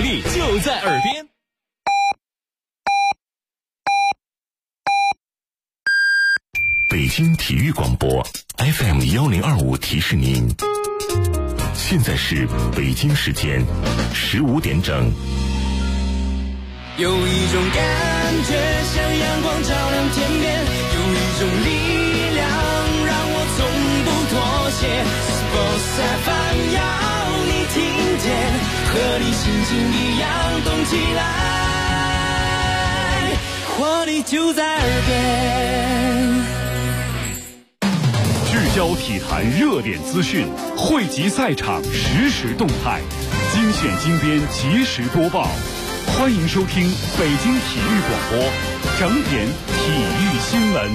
力就在耳边。 北京体育广播 FM1025 提示您，现在是北京时间15点整。 有一种感觉像阳光照亮天边，有一种力量让我从不妥协。Sports FM 要你听见，和你心情一样动起来，活力就在耳边。 聚焦体坛热点资讯，汇集赛场实时动态，精选精编及时播报。欢迎收听北京体育广播整点体育新闻。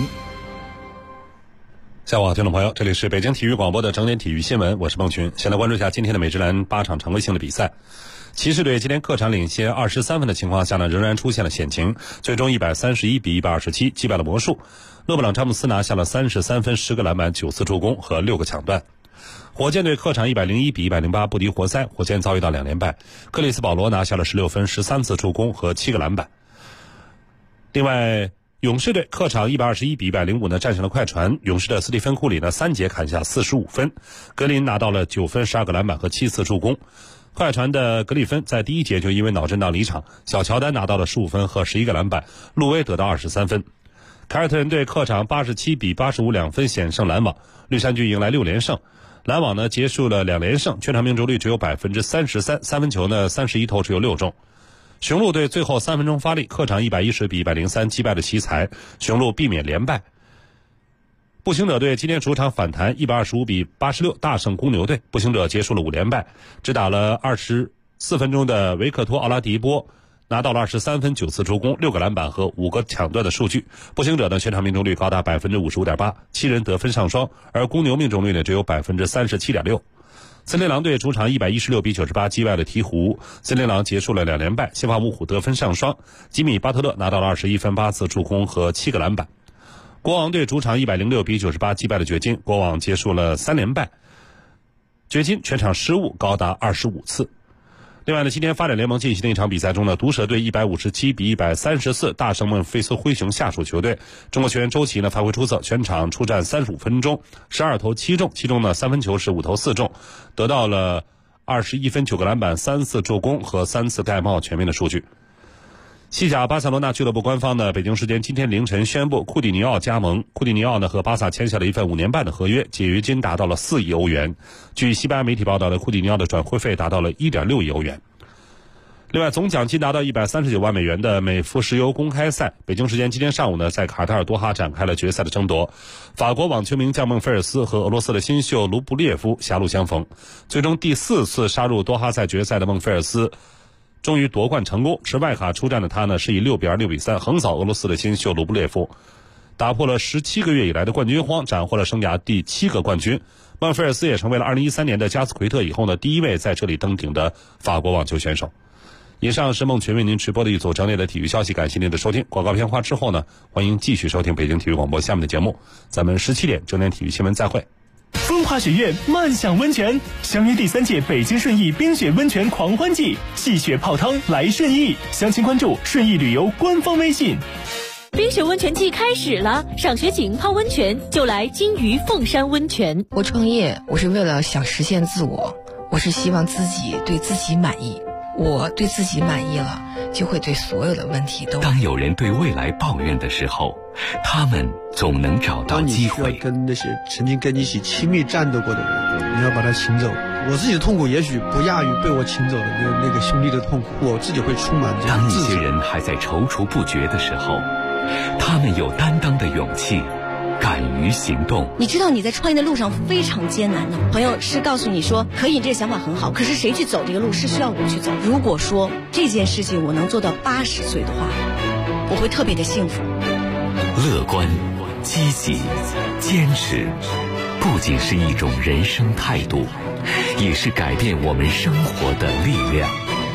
下午好，听众朋友，这里是北京体育广播的整点体育新闻，我是孟群。先来关注一下今天的美职篮8场常规性的比赛。骑士队今天客场领先23分的情况下呢，仍然出现了险情，最终131比127击败了魔术。勒布朗詹姆斯拿下了33分、10个篮板、9次助攻和6个抢断。火箭队客场101比108不敌活塞，火箭遭遇到2连败。克里斯保罗拿下了16分、13次助攻和7个篮板。另外，勇士队客场121比105呢战胜了快船，勇士的斯蒂芬库里呢3节砍下45分，格林拿到了9分、12个篮板和7次助攻。快船的格里芬在第一节就因为脑震荡离场，小乔丹拿到了15分和11个篮板，路威得到23分。凯尔特人队客场87比852分险胜篮网，绿衫军迎来6连胜。篮网呢结束了2连胜，全场命中率只有 33%， 三分球呢31投只有6中。雄鹿队最后3分钟发力，客场110比103击败了奇才，雄鹿避免连败。步行者队今天主场反弹125比86大胜公牛队，步行者结束了5连败，只打了24分钟的维克托·奥拉迪波拿到了23分、9次助攻、6个篮板和5个抢断的数据。步行者呢全场命中率高达 55.8%，7人得分上双，而公牛命中率呢只有 37.6%。森林狼队主场116比98击败了鹈鹕，森林狼结束了2连败，西华五虎得分上双，吉米·巴特勒拿到了21分、8次助攻和7个篮板。国王队主场106比98击败了掘金，国王结束了3连败，掘金全场失误高达25次。另外呢，今天发展联盟进行的一场比赛中呢，毒蛇队157比134大胜孟菲斯灰熊下属球队。中国球员周琦呢发挥出色，全场出战35分钟，12投7中，其中呢3分球是5投4中，得到了21分、9个篮板、3次助攻和3次盖帽全面的数据。西甲巴塞罗那俱乐部官方呢，北京时间今天凌晨宣布库蒂尼奥加盟。库蒂尼奥呢和巴萨签下了一份5年半的合约，解约金达到了4亿欧元。据西班牙媒体报道呢，库蒂尼奥的转会费达到了 1.6 亿欧元。另外，总奖金达到139万美元的美孚石油公开赛，北京时间今天上午呢，在卡塔尔多哈展开了决赛的争夺。法国网球名将孟菲尔斯和俄罗斯的新秀卢布列夫狭路相逢，最终第4次杀入多哈赛决赛的孟菲尔斯终于夺冠成功，持外卡出战的他呢，是以6比2、6比3横扫俄罗斯的新秀卢布列夫，打破了17个月以来的冠军荒，斩获了生涯第7个冠军。孟菲尔斯也成为了2013年的加斯奎特以后呢，第一位在这里登顶的法国网球选手。以上是孟群为您直播的一组整理的体育消息，感谢您的收听。广告片花之后呢，欢迎继续收听北京体育广播下面的节目，咱们17点整点体育新闻再会。 风华雪月漫享温泉，相约第3届北京顺义冰雪温泉狂欢季，戏雪泡汤来顺义，详情关注顺义旅游官方微信。 冰雪温泉季开始了，赏雪景泡温泉就来金鱼凤山温泉。 我创业，我是为了想实现自我，我是希望自己对自己满意。我对自己满意了，就会对所有的问题都。 当有人对未来抱怨的时候，他们总能找到机会。 当你需要跟那些曾经跟你一起亲密战斗过的人，你要把他请走。我自己的痛苦也许不亚于被我请走的那个兄弟的痛苦，我自己会充满这种自责。 当一些人还在踌躇不决的时候，他们有担当的勇气，敢于行动。 你知道你在创业的路上非常艰难的，朋友是告诉你说可以，这个想法很好，可是谁去走这个路是需要我去走。如果说这件事情我能做到80岁的话，我会特别的幸福。 乐观、积极、坚持，不仅是一种人生态度，也是改变我们生活的力量。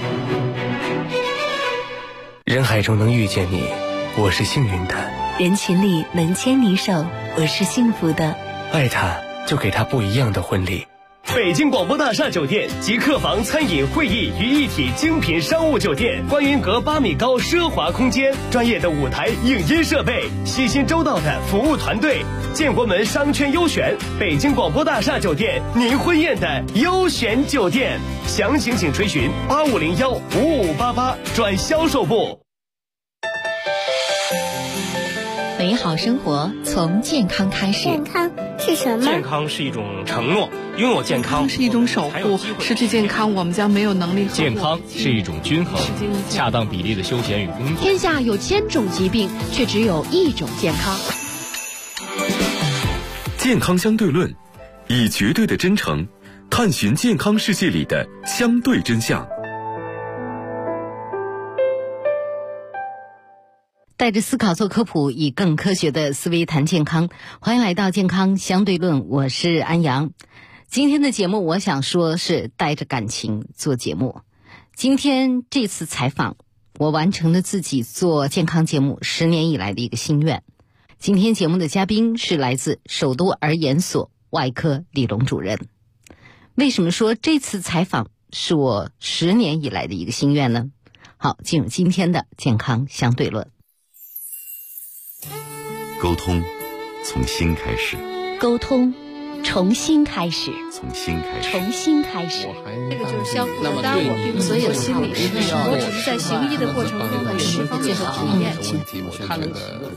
人海中能遇见你，我是幸运的。 人群里能牵你手，我是幸福的。 爱他，就给他不一样的婚礼。 北京广播大厦酒店集客房、餐饮、会议于一体精品商务酒店，观云阁8米高奢华空间，专业的舞台影音设备，细心周到的服务团队，建国门商圈优选，北京广播大厦酒店，您婚宴的优选酒店。详情请垂询8501-5588转销售部。 美好生活从健康开始。 健康是什么？ 健康是一种承诺，拥有健康是一种守护，失去健康我们将没有能力。 健康是一种均衡，恰当比例的休闲与工作。 天下有1000种疾病，却只有1种健康。 健康相对论，以绝对的真诚探寻健康世界里的相对真相。 带着思考做科普，以更科学的思维谈健康。欢迎来到健康相对论，我是安阳。今天的节目我想说是带着感情做节目。今天这次采访，我完成了自己做健康节目10年以来的一个心愿。今天节目的嘉宾是来自首都儿研所外科李龙主任。为什么说这次采访是我10年以来的一个心愿呢？好，进入今天的健康相对论。 沟通从心开始， 沟通重新开始， 从心开始， 重新开始。 这个就是相互的，当然我并不是心理师，我只是在行医的过程中的10方面的体验。 他能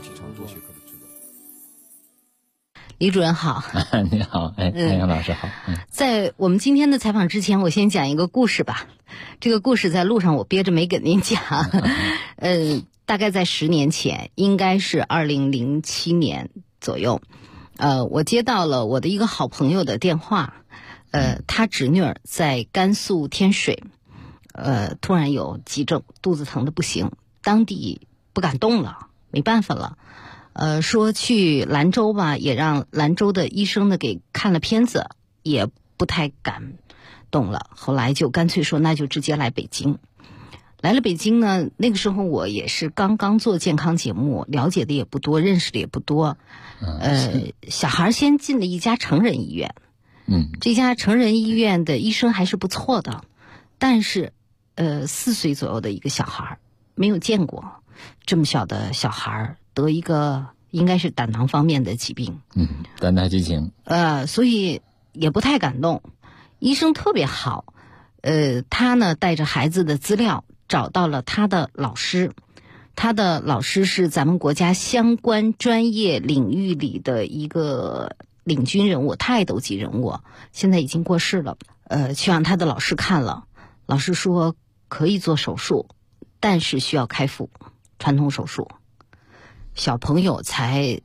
李主任好。 你好，安阳老师好。 在我们今天的采访之前，我先讲一个故事吧。这个故事在路上我憋着没跟您讲。大概在10年前，应该是2007年左右，我接到了我的一个好朋友的电话，他侄女儿在甘肃天水，突然有急症，肚子疼得不行，当地不敢动了，没办法了，说去兰州吧，也让兰州的医生呢给看了片子，也不太敢动了，后来就干脆说那就直接来北京。来了北京呢，那个时候我也是刚刚做健康节目，了解的也不多，认识的也不多。小孩先进了一家成人医院，这家成人医院的医生还是不错的，但是4岁左右的一个小孩，没有见过这么小的小孩得一个应该是胆囊方面的疾病， 胆大畸形， 所以也不太敢动。医生特别好，他呢带着孩子的资料找到了他的老师，他的老师是咱们国家相关专业领域里的一个领军人物，泰斗级人物，现在已经过世了。去让他的老师看了，老师说可以做手术，但是需要开腹，传统手术。小朋友才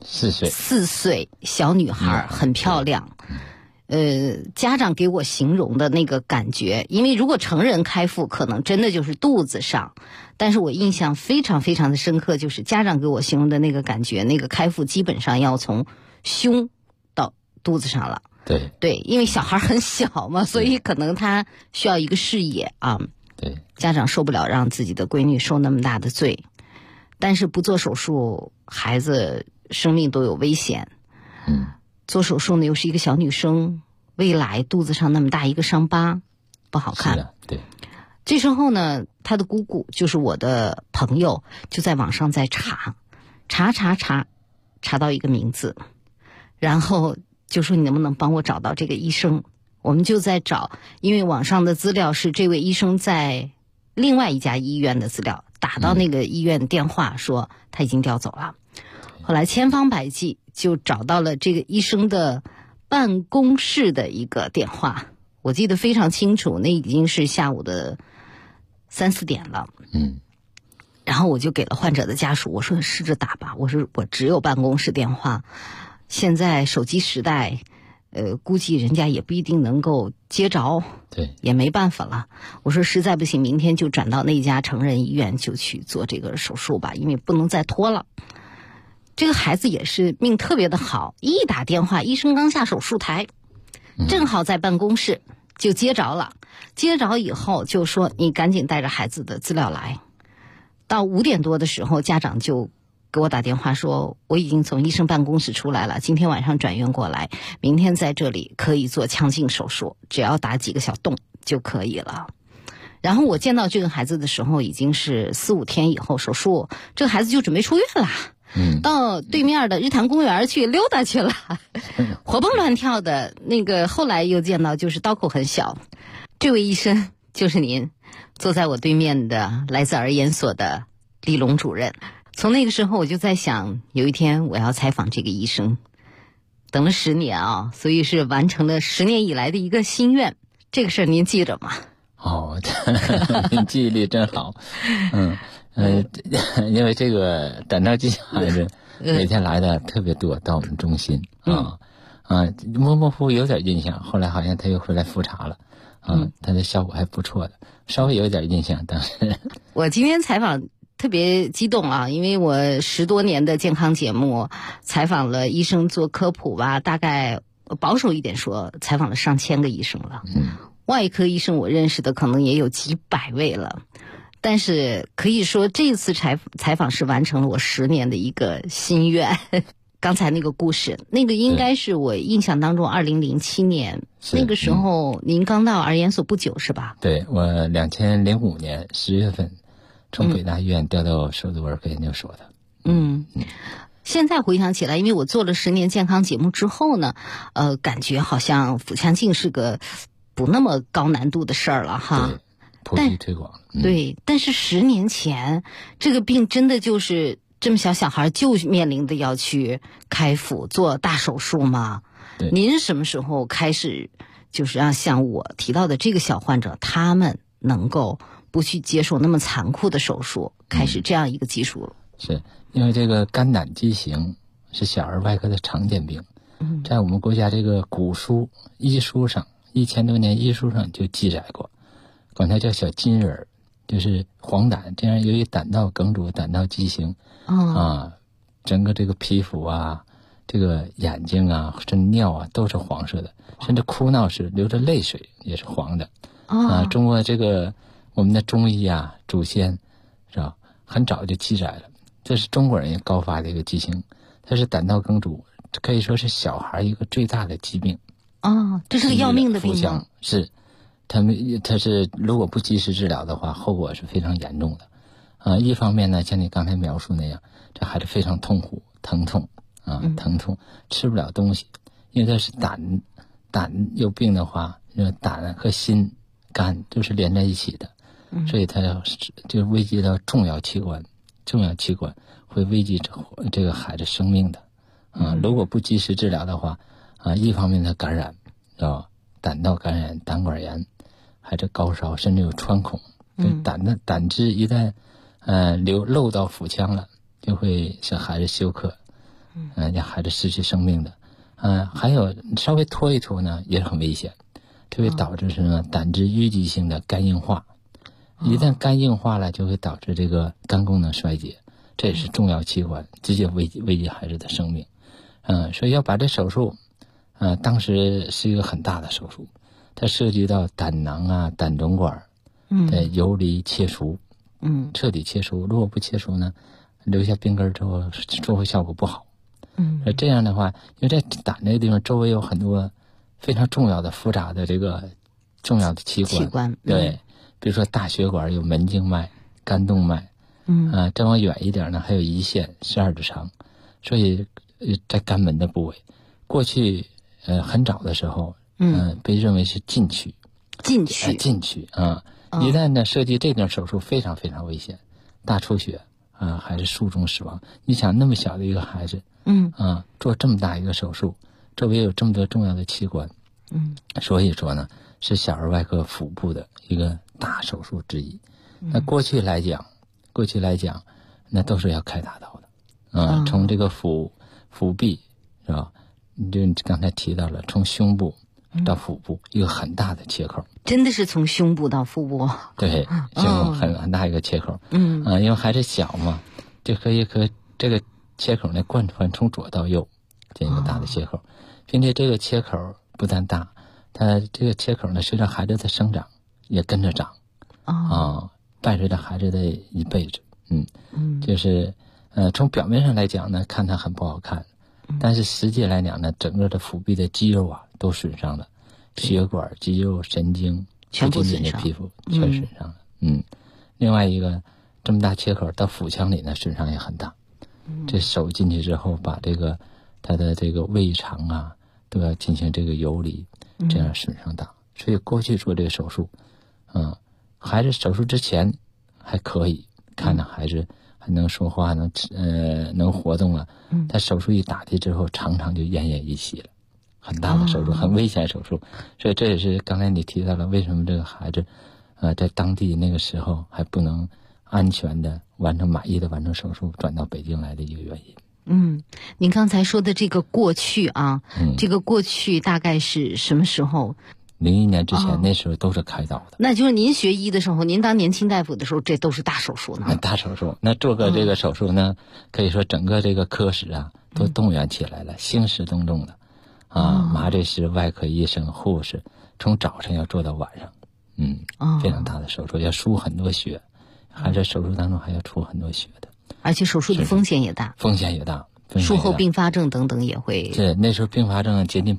4岁，小女孩很漂亮。家长给我形容的那个感觉，因为如果成人开腹可能真的就是肚子上，但是我印象非常非常的深刻，就是家长给我形容的那个感觉，那个开腹基本上要从胸到肚子上了。对，因为小孩很小嘛，所以可能他需要一个视野啊。 对， 家长受不了让自己的闺女受那么大的罪，但是不做手术，孩子生命都有危险。做手术呢又是一个小女生，未来肚子上那么大一个伤疤不好看。 对， 这时候呢，她的姑姑就是我的朋友，就在网上在查到一个名字，然后就说你能不能帮我找到这个医生。我们就在找，因为网上的资料是这位医生在另外一家医院的资料，打到那个医院电话说他已经调走了。后来千方百计就找到了这个医生的办公室的一个电话，我记得非常清楚，那已经是下午的3、4点了。然后我就给了患者的家属，我说试着打吧，我说我只有办公室电话，现在手机时代，估计人家也不一定能够接着， 对， 也没办法了。我说实在不行，明天就转到那家成人医院就去做这个手术吧，因为不能再拖了。这个孩子也是命特别的好，一打电话，医生刚下手术台，正好在办公室就接着了。接着以后就说你赶紧带着孩子的资料来。到5点多的时候，家长就给我打电话说，我已经从医生办公室出来了，今天晚上转院过来，明天在这里可以做腔镜手术，只要打几个小洞就可以了。然后我见到这个孩子的时候已经是4、5天以后手术，这个孩子就准备出院了。到对面的日坛公园去溜达去了，活蹦乱跳的。那个后来又见到就是刀口很小，这位医生就是您坐在我对面的来自儿研所的李龙主任。从那个时候我就在想，有一天我要采访这个医生，等了10年啊，所以是完成了10年以来的一个心愿。这个事儿您记着吗？ 您记忆力真好。因为这个胆道畸形孩子每天来的特别多，到我们中心模模糊糊有点印象，后来好像他又回来复查了，他的效果还不错的，稍微有点印象。当时我今天采访特别激动啊，因为我10多年的健康节目采访了医生做科普吧，大概保守一点说采访了上千个医生了。外科医生我认识的可能也有几百位了，但是可以说这次采访是完成了我10年的一个心愿。刚才那个故事，那个应该是我印象当中2007年，那个时候您刚到儿研所不久是吧？ 对，我2005年10月份从北大医院调到首都儿科研究所的。 现在回想起来，因为我做了10年健康节目之后呢，感觉好像腹腔镜是个不那么高难度的事儿了哈。 普及推广。 对，但是10年前这个病真的就是这么小孩就面临的要去开腹做大手术吗？您什么时候开始就是让像我提到的这个小患者，他们能够不去接受那么残酷的手术，开始这样一个技术了？ 是因为这个肝胆畸形是小儿外科的常见病，在我们国家这个古书医书上1000多年医书上就记载过，管它叫小金人儿，就是黄疸，这样由于胆道梗阻、胆道畸形整个这个皮肤啊、这个眼睛啊、甚至尿啊都是黄色的，甚至哭闹时流着泪水也是黄的。中国这个我们的中医啊祖先是吧，很早就记载了，这是中国人高发的一个畸形，它是胆道梗阻，可以说是小孩一个最大的疾病。 这是个要命的病吗？ 是，它是如果不及时治疗的话，后果是非常严重的。一方面呢，像你刚才描述那样，这孩子非常痛苦、疼痛，吃不了东西，因为它是胆有病的话，胆和心、肝都是连在一起的，所以它就危及到重要器官会危及这个孩子生命的。如果不及时治疗的话，一方面它感染，胆道感染、胆管炎，还是高烧，甚至有穿孔。胆汁一旦漏到腹腔了，就会使孩子休克，让孩子失去生命的。还有稍微拖一拖呢，也很危险，就会导致什么胆汁淤积性的肝硬化。一旦肝硬化了，就会导致这个肝功能衰竭，这也是重要器官，直接危及孩子的生命。所以要把这手术，当时是一个很大的手术，它涉及到胆囊啊、胆总管的游离切除，彻底切除。如果不切除呢，留下病根之后，术后效果不好。这样的话，因为在胆那个地方周围有很多非常重要的复杂的这个重要的器官，对，比如说大血管有门静脉、肝动脉，再往远一点呢，还有胰腺12指肠，所以在肝门的部位，过去很早的时候，被认为是禁区，一旦呢涉及这种手术，非常非常危险，大出血还是术中死亡。你想那么小的一个孩子，做这么大一个手术，周围有这么多重要的器官，所以说呢，是小儿外科腹部的一个大手术之一。那过去来讲，那都是要开大刀的，从这个腹壁是吧？就你刚才提到了，从胸部到腹部一个很大的切口， 真的是从胸部到腹部？ 对，胸部很大一个切口，因为孩子小嘛，就可以这个切口呢贯穿从左到右这个大的切口，并且这个切口不但大，它这个切口呢随着孩子的生长也跟着长，伴随着孩子的一辈子，就是从表面上来讲呢，看它很不好看，但是实际来讲呢，整个的腹壁的肌肉啊都损伤了，血管、肌肉、神经全部损伤， 皮肤全损伤了。另外一个这么大切口到腹腔里呢，损伤也很大。这手进去之后，把它的这个胃肠啊都要进行这个游离，这样损伤大。所以过去做这个手术，孩子手术之前还可以，看着孩子还能说话，能活动了。但手术一打进之后，常常就奄奄一息了，很大的手术，很危险手术。所以这也是刚才你提到了，为什么这个孩子，在当地那个时候还不能安全的满意的完成手术，转到北京来的一个原因。 您刚才说的这个过去啊，这个过去大概是什么时候 ？01年之前，那时候都是开刀的。 那就是您学医的时候，您当年轻大夫的时候，这都是大手术呢。 大手术，那做个这个手术呢，可以说整个这个科室啊都动员起来了，兴师动众的麻醉师、外科医生、护士，从早晨要做到晚上，非常大的手术，要输很多血，还在手术当中还要出很多血的， 而且手术的风险也大， 术后并发症等等也会。 是那时候并发症接近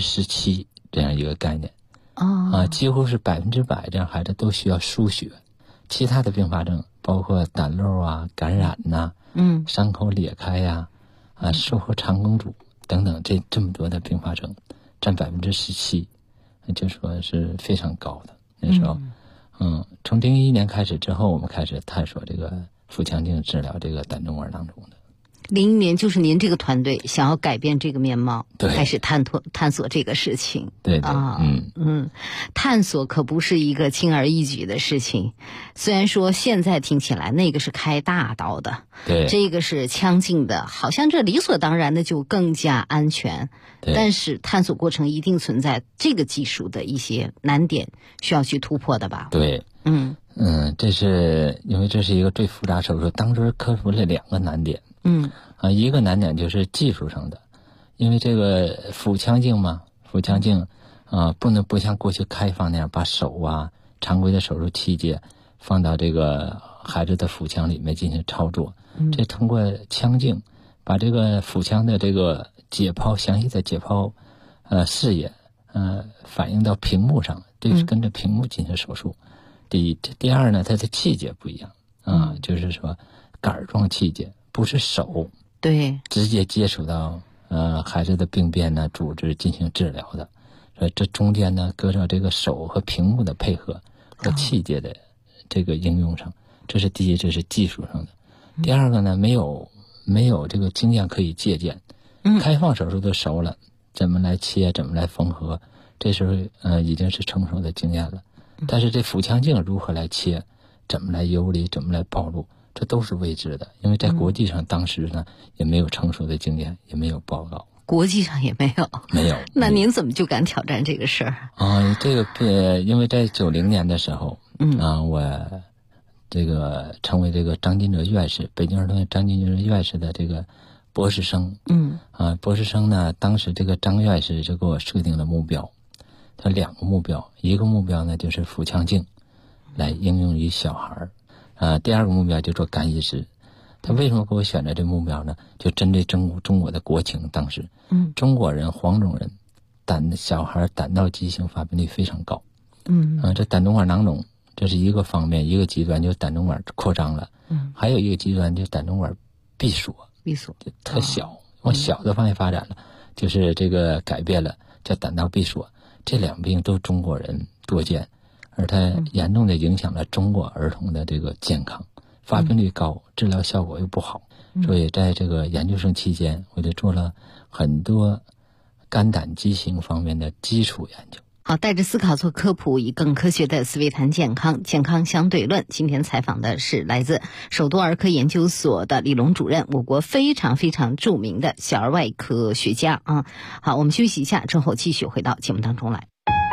17%这样一个概念。几乎是100%这样孩子都需要输血，其他的并发症包括胆漏啊、感染呐、伤口裂开呀、术后肠梗阻等等，这么多的并发症占17%，就说是非常高的。那时候，从01年开始之后，我们开始探索这个腹腔镜治疗这个胆总管囊肿的。 01年就是您这个团队想要改变这个面貌， 对， 开始探索这个事情。 对， 探索可不是一个轻而易举的事情。虽然说现在听起来那个是开大刀的， 对， 这个是腔镜的，好像这理所当然的就更加安全。但是探索过程一定存在这个技术的一些难点，需要去突破的吧？ 对，这是因为这是一个最复杂手术，当时克服了2个难点。一个难点就是技术上的，因为这个腹腔镜嘛，不能不像过去开放那样把手啊常规的手术器械放到这个孩子的腹腔里面进行操作，这通过腔镜把这个腹腔的这个详细的解剖视野反映到屏幕上，这是跟着屏幕进行手术。第二呢，它的器械不一样就是说杆状器械，不是手对直接接触到孩子的病变呢组织进行治疗的，这中间呢搁着这个手和屏幕的配合和器械的这个应用上，这是第一，这是技术上的。第二个呢，没有这个经验可以借鉴，开放手术都熟了，怎么来切，怎么来缝合，这时候已经是成熟的经验了。但是这腹腔镜如何来切，怎么来游离，怎么来暴露，这都是未知的，因为在国际上当时呢也没有成熟的经验，也没有报告， 国际上也没有。那您怎么就敢挑战这个事儿？ 这个因为在90年的时候，我这个成为这个张金哲院士，北京儿童医院张金哲院士的这个博士生。博士生呢，当时这个张院士就给我设定了目标，他2个目标，一个目标呢就是腹腔镜来应用于小孩第二个目标就做肝移植。他为什么给我选择这目标呢？就针对中国的国情，当时中国人黄种人小孩胆道畸形发病率非常高。这胆总管囊肿这是一个方面，一个极端就胆总管扩张了，还有一个极端就胆总管闭锁特小，往小的方向发展了，就是这个改变了，叫胆道闭锁。这2病都中国人多见，而它严重的影响了中国儿童的这个健康，发病率高，治疗效果又不好，所以在这个研究生期间，我就做了很多肝胆畸形方面的基础研究。 好，带着思考做科普，以更科学的思维谈健康，健康相对论。今天采访的是来自首都儿科研究所的李龙主任，我国非常非常著名的小儿外科学家啊。好，我们休息一下之后继续回到节目当中来。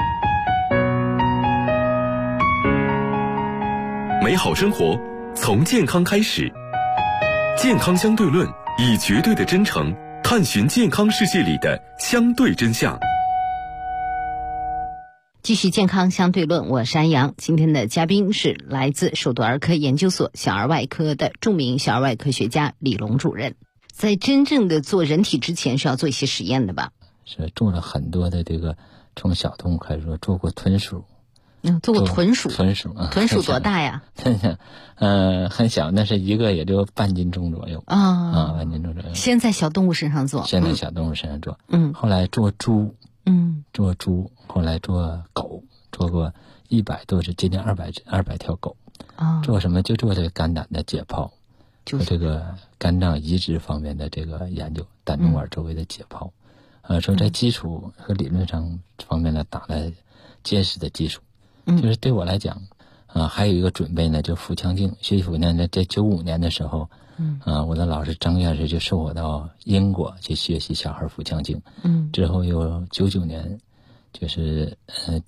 美好生活从健康开始，健康相对论以绝对的真诚探寻健康世界里的相对真相。 继续健康相对论，我是安阳。今天的嘉宾是来自首都儿科研究所小儿外科的著名小儿外科学家李龙主任。在真正的做人体之前，是要做一些实验的吧？ 是做了很多的这个，从小动物开始说，做过豚鼠。 做过豚鼠。 豚鼠啊， 豚鼠多大呀？ 很小，那是一个也就半斤重左右半斤重左右。 先在小动物身上做。 先在小动物身上做。后来做猪。做猪，后来做狗，做过100多只，接近200条狗。做什么？就做这个肝胆的解剖，做这个肝脏移植方面的这个研究，胆动管周围的解剖。说在基础和理论上方面呢，打了坚实的基础。就是对我来讲，还有一个准备呢，就腹腔镜学习腹腔镜。在95年的时候，我的老师张院士就送我到英国去学习小孩腹腔镜。之后又99年，就是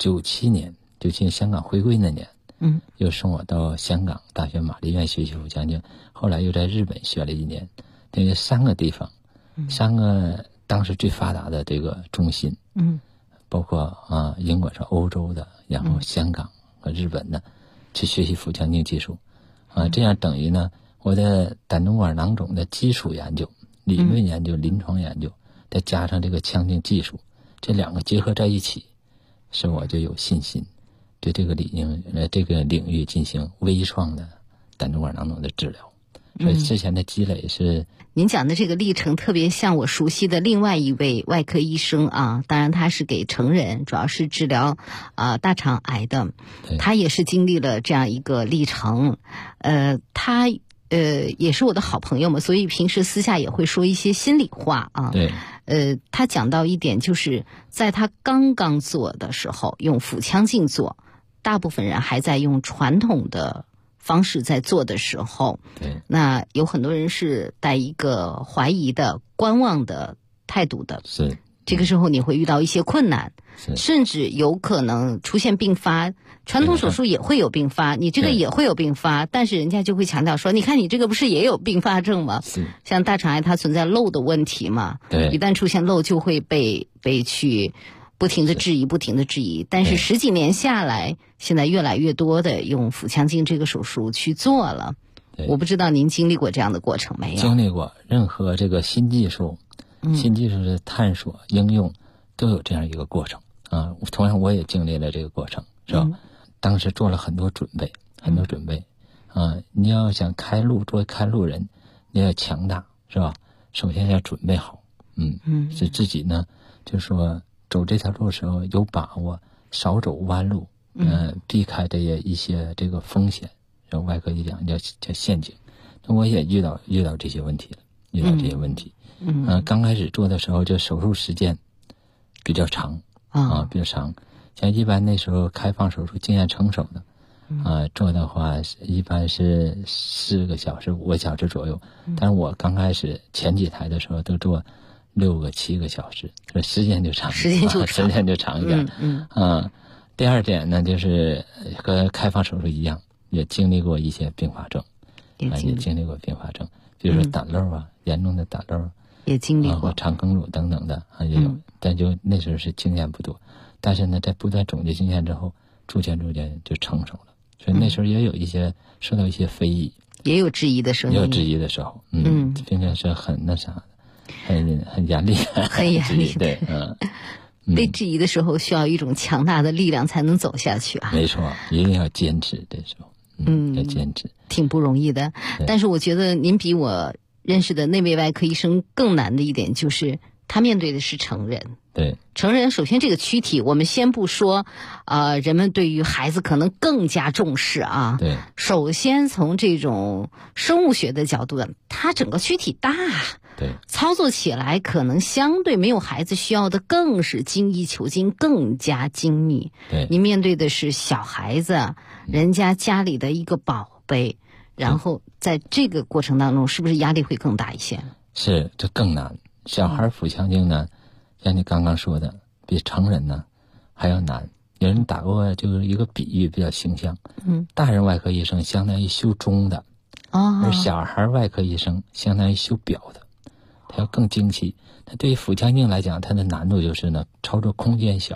97年香港回归那年，又送我到香港大学玛丽院学习腹腔镜。后来又在日本学了1年。这个3个地方，3个当时最发达的这个中心，包括英国是欧洲的，然后香港和日本的，去学习腹腔镜技术。这样等于呢，我的胆动管囊肿的基础研究、理论研究、临床研究，再加上这个腔镜技术，这2个结合在一起，使我就有信心对这个领域进行微创的胆动管囊肿的治疗。所以之前的积累是。 您讲的这个历程特别像我熟悉的另外一位外科医生啊，当然他是给成人，主要是治疗大肠癌的，他也是经历了这样一个历程。他也是我的好朋友嘛，所以平时私下也会说一些心里话啊。 对。 他讲到一点，就是在他刚刚做的时候用腹腔镜做，大部分人还在用传统的方式在做的时候，那有很多人是带一个怀疑的、观望的态度的。 是， 这个时候你会遇到一些困难，甚至有可能出现并发。传统手术也会有并发，你这个也会有并发，但是人家就会强调说，你看你这个不是也有并发症吗？像大肠癌它存在漏的问题嘛，一旦出现漏就会被去不停的质疑，但是10几年下来，现在越来越多的用腹腔镜这个手术去做了。我不知道您经历过这样的过程没有？ 经历过。任何这个新技术的探索应用都有这样一个过程啊。同样我也经历了这个过程，是吧？当时做了很多准备啊。你要想开路，作为开路人，你要强大，是吧？首先要准备好，是自己呢，就是说走这条路的时候有把握，少走弯路，避开这些这个风险，然后外科医讲叫陷阱。那我也遇到这些问题了，刚开始做的时候，就手术时间比较长比较长。像一般那时候开放手术经验成熟的做的话一般是4个小时5个小时左右，但是我刚开始前几台的时候都做6个7个小时，这时间就长一点。第二点呢，就是和开放手术一样，也经历过一些并发症，也经历过并发症，比如说胆漏严重的胆漏也经历过， 肠梗阻等等的也有，但就那时候是经验不多。但是呢，在不断总结经验之后，逐渐就成熟了。所以那时候也有一些受到一些非议， 也有质疑的声音， 也有质疑的时候，并且是很那啥的，很严厉的，对， 被质疑的时候需要一种强大的力量才能走下去啊。 没错，一定要坚持，这时候，要坚持， 挺不容易的。但是我觉得您比我认识的那位外科医生更难的一点就是，他面对的是成人。 对， 成人首先这个躯体，我们先不说，人们对于孩子可能更加重视啊。 对， 首先从这种生物学的角度，它整个躯体大， 对， 操作起来可能相对没有孩子需要的更是精益求精，更加精密。 对， 你面对的是小孩子，人家家里的一个宝贝，然后在这个过程当中，是不是压力会更大一些？ 是，这更难。小孩腹腔镜呢，像你刚刚说的，比成人呢还要难。有人打过就是一个比喻比较形象，大人外科医生相当于修钟的，而小孩外科医生相当于修表的，他要更精细。那对于腹腔镜来讲，它的难度就是呢，操作空间小，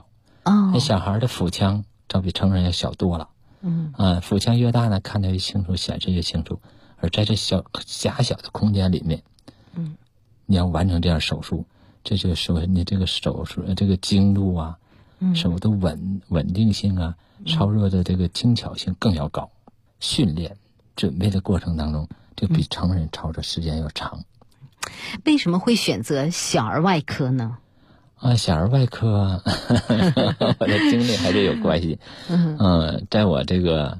那小孩的腹腔照比成人要小多了。腹腔越大呢，看得越清楚，显示越清楚。而在这狭小的空间里面，你要完成这样手术，这就说你这个手术这个精度啊，手的稳定性啊，操作的这个精巧性更要高。训练准备的过程当中，就比成人操作时间要长。 为什么会选择小儿外科呢？ 小儿外科我的经历还是有关系。在我这个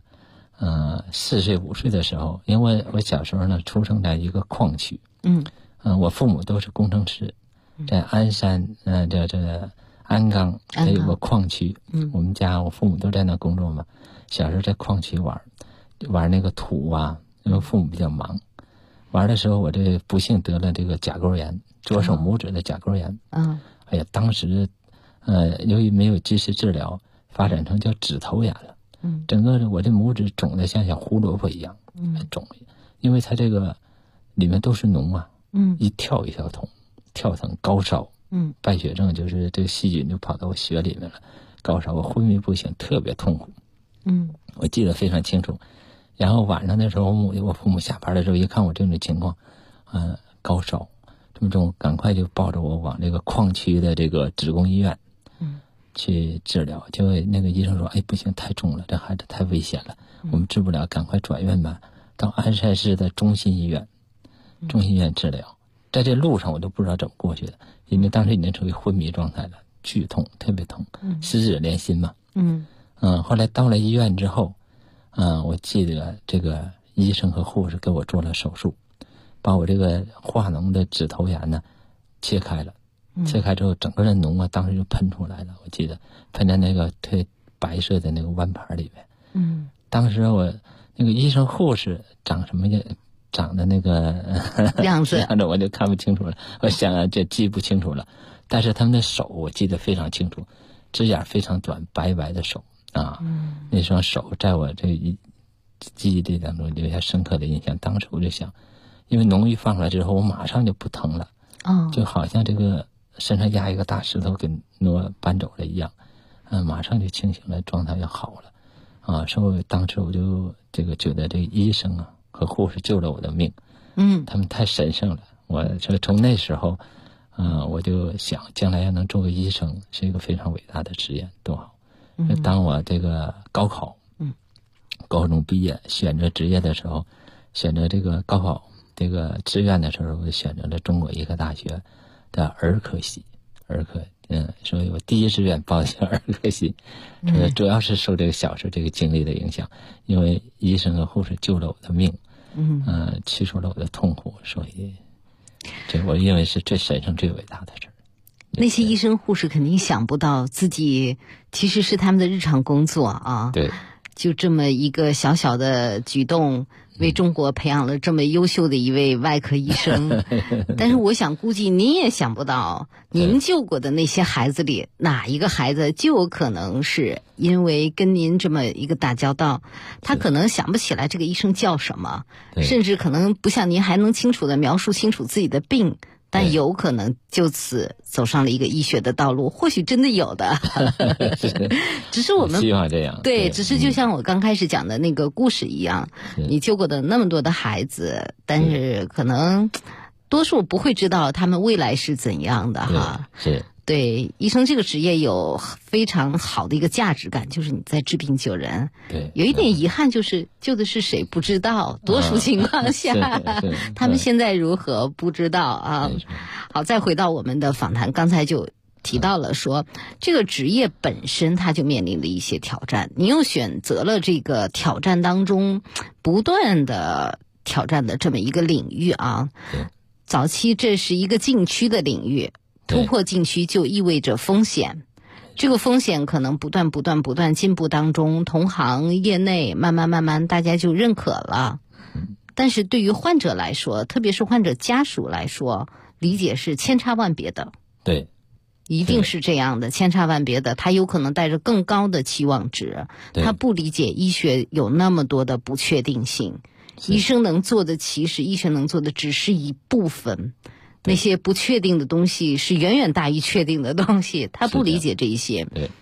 4岁5岁的时候，因为我小时候呢出生在一个矿区。我父母都是工程师，在鞍山这鞍钢有个矿区。我们家我父母都在那工作嘛。小时候在矿区玩那个土啊，因为父母比较忙，玩的时候我这不幸得了这个甲沟炎，左手拇指的甲沟炎。哎呀，当时由于没有及时治疗，发展成叫指头炎了。整个我这拇指肿得像小胡萝卜一样，肿，因为它这个里面都是脓啊。一跳一跳痛，跳疼高烧。败血症就是这个细菌就跑到我血里面了，高烧，我昏迷不醒，特别痛苦。我记得非常清楚。然后晚上的时候，我父母下班的时候一看我这种情况，高烧这么重，赶快就抱着我往这个矿区的这个职工医院去治疗。结果那个医生说：“哎，不行，太重了，这孩子太危险了，我们治不了，赶快转院吧，到鞍山市的中心医院治疗。”在这路上我都不知道怎么过去的，因为当时已经处于昏迷状态了，剧痛，特别痛，十指连心嘛。后来到了医院之后，我记得这个医生和护士给我做了手术，把我这个化脓的指头炎呢切开了。切开之后，整个的脓啊，当时就喷出来了。我记得喷在那个特白色的那个弯盘里面。当时我那个医生护士长什么样？长的那个样子我就看不清楚了，我想这记不清楚了。但是他们的手我记得非常清楚，指甲非常短，白白的手啊。那双手在我这记忆里当中留下深刻的印象。当时我就想，因为脓一放出来之后，我马上就不疼了，就好像这个身上压一个大石头给搬走了一样，马上就清醒了，状态就好了所以当时我就觉得这个医生啊和护士救了我的命。他们太神圣了。我从那时候我就想将来要能做个医生是一个非常伟大的职业，多好。当我这个高考高中毕业选择职业的时候，选择这个高考这个志愿的时候，我选择了中国医科大学的儿科系。所以我第一志愿报的是儿科系。主要是受这个小时候这个经历的影响，因为医生和护士救了我的命，去除了我的痛苦，所以这我认为是最神圣最伟大的事儿。 那些医生护士肯定想不到自己其实是他们的日常工作啊。 对， 就这么一个小小的举动，为中国培养了这么优秀的一位外科医生。但是我想估计您也想不到，您救过的那些孩子里，哪一个孩子就有可能是因为跟您这么一个打交道，他可能想不起来这个医生叫什么，甚至可能不像您还能清楚地描述清楚自己的病，但有可能就此走上了一个医学的道路，或许真的有的。只是我们希望这样。 对，只是就像我刚开始讲的那个故事一样，你救过的那么多的孩子，但是可能多数不会知道他们未来是怎样的哈。 是。 对，医生这个职业有非常好的一个价值感，就是你在治病救人。 对， 有一点遗憾就是救的是谁不知道，多数情况下他们现在如何不知道啊。好，再回到我们的访谈，刚才就提到了说这个职业本身它就面临的一些挑战，你又选择了这个挑战当中不断的挑战的这么一个领域啊。早期这是一个禁区的领域，突破禁区就意味着风险，这个风险可能不断进步当中，同行业内慢慢大家就认可了。但是对于患者来说，特别是患者家属来说，理解是千差万别的。 对， 一定是这样的，千差万别的。他有可能带着更高的期望值，他不理解医学有那么多的不确定性，医生能做的其实医学能做的只是一部分，那些不确定的东西是远远大于确定的东西，他不理解这一些。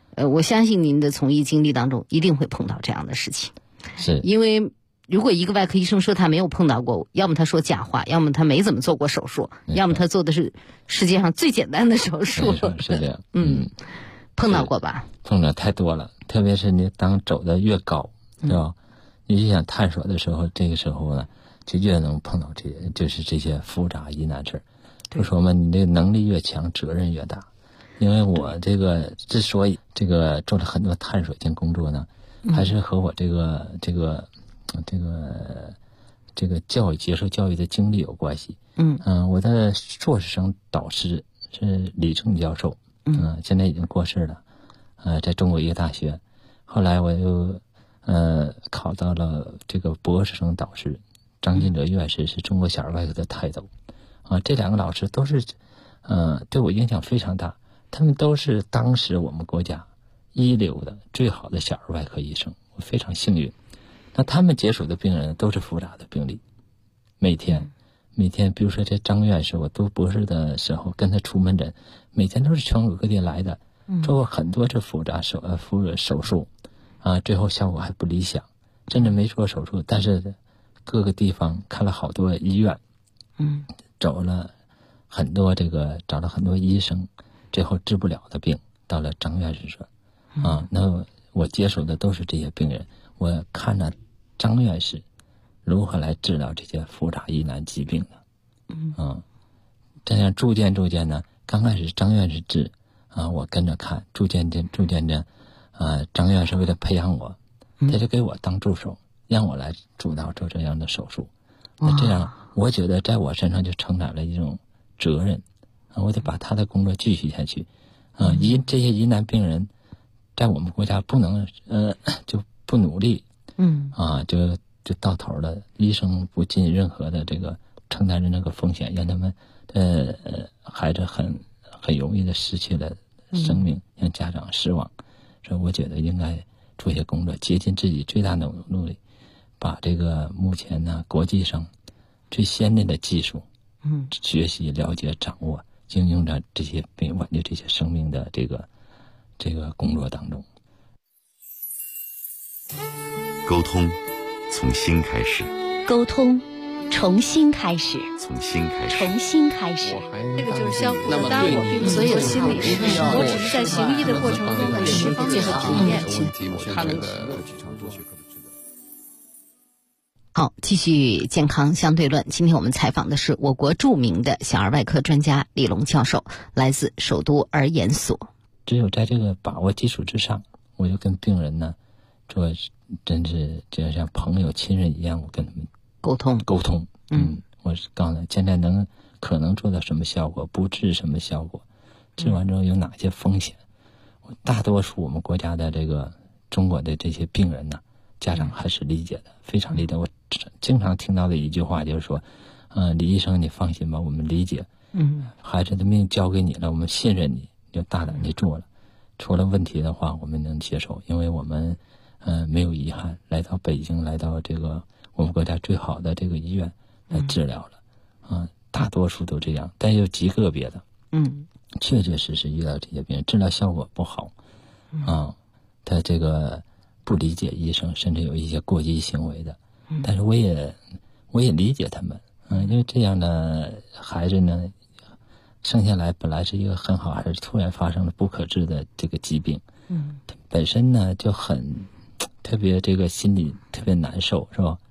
我相信您的从医经历当中一定会碰到这样的事情， 是因为如果一个外科医生说他没有碰到过，要么他说假话，要么他没怎么做过手术，要么他做的是世界上最简单的手术。 是这样， 碰到过吧？ 碰到太多了，特别是你当走的越高，是吧？你就想探索的时候，这个时候呢，就越能碰到这些复杂疑难事儿。就说嘛，你这个能力越强，责任越大。因为我这个之所以这个做了很多探索性工作呢，还是和我这个接受教育的经历有关系。我的硕士生导师是李正教授，现在已经过世了，在中国医药大学。后来我又考到了这个博士生导师张金哲院士，是中国小儿外科的泰斗。这两个老师都是对我影响非常大。他们都是当时我们国家一流的最好的小儿外科医生，我非常幸运。那他们接触的病人都是复杂的病例，每天，比如说这张院士，我读博士的时候跟他出门诊，每天都是全国各地来的，做过很多次复杂手术，最后效果还不理想，甚至没做手术，但是各个地方看了好多医院，找了很多医生。最后治不了的病，到了张院士这儿，那我接触的都是这些病人，我看着张院士如何来治疗这些复杂疑难疾病的，这样逐渐呢，刚开始张院士治，我跟着看，逐渐的，张院士为了培养我，他就给我当助手，让我来主导做这样的手术，那这样我觉得在我身上就承载了一种责任。我得把他的工作继续下去，这些疑难病人，在我们国家不能就不努力，就到头了。医生不尽任何的这个承担着那个风险，让他们孩子很容易的失去了生命，让家长失望。所以我觉得应该做一些工作，竭尽自己最大的努力，把这个目前呢国际上最先进的技术，学习、了解、掌握。应用在这些挽救这些生命的这个工作当中。 沟通从心开始， 沟通重新开始， 从心开始， 重新开始。 这个就是相互的，当然我并不是我心理是我只是在行医的过程中的释放这个体验。 他们的好，继续健康相对论。今天我们采访的是我国著名的小儿外科专家李龙教授，来自首都儿研所。 只有在这个把握基础之上，我就跟病人呢做，真是就像朋友亲人一样，我跟他们沟通。我告诉他现在可能做到什么效果，不治什么效果，治完之后有哪些风险。大多数我们国家的这个中国的这些病人呢，家长还是理解的，非常理解。我经常听到的一句话就是说，李医生你放心吧，我们理解，孩子的命交给你了，我们信任你，就大胆地做了，出了问题的话我们能接受，因为我们没有遗憾，来到北京，来到这个我们国家最好的这个医院来治疗了，大多数都这样，但有极个别的，确确实实遇到这些病人治疗效果不好，他这个不理解医生，甚至有一些过激行为的，但是我也理解他们，因为这样的孩子呢，生下来本来是一个很好孩子，突然发生了不可治的这个疾病，他本身呢就很特别，这个心里特别难受，是吧？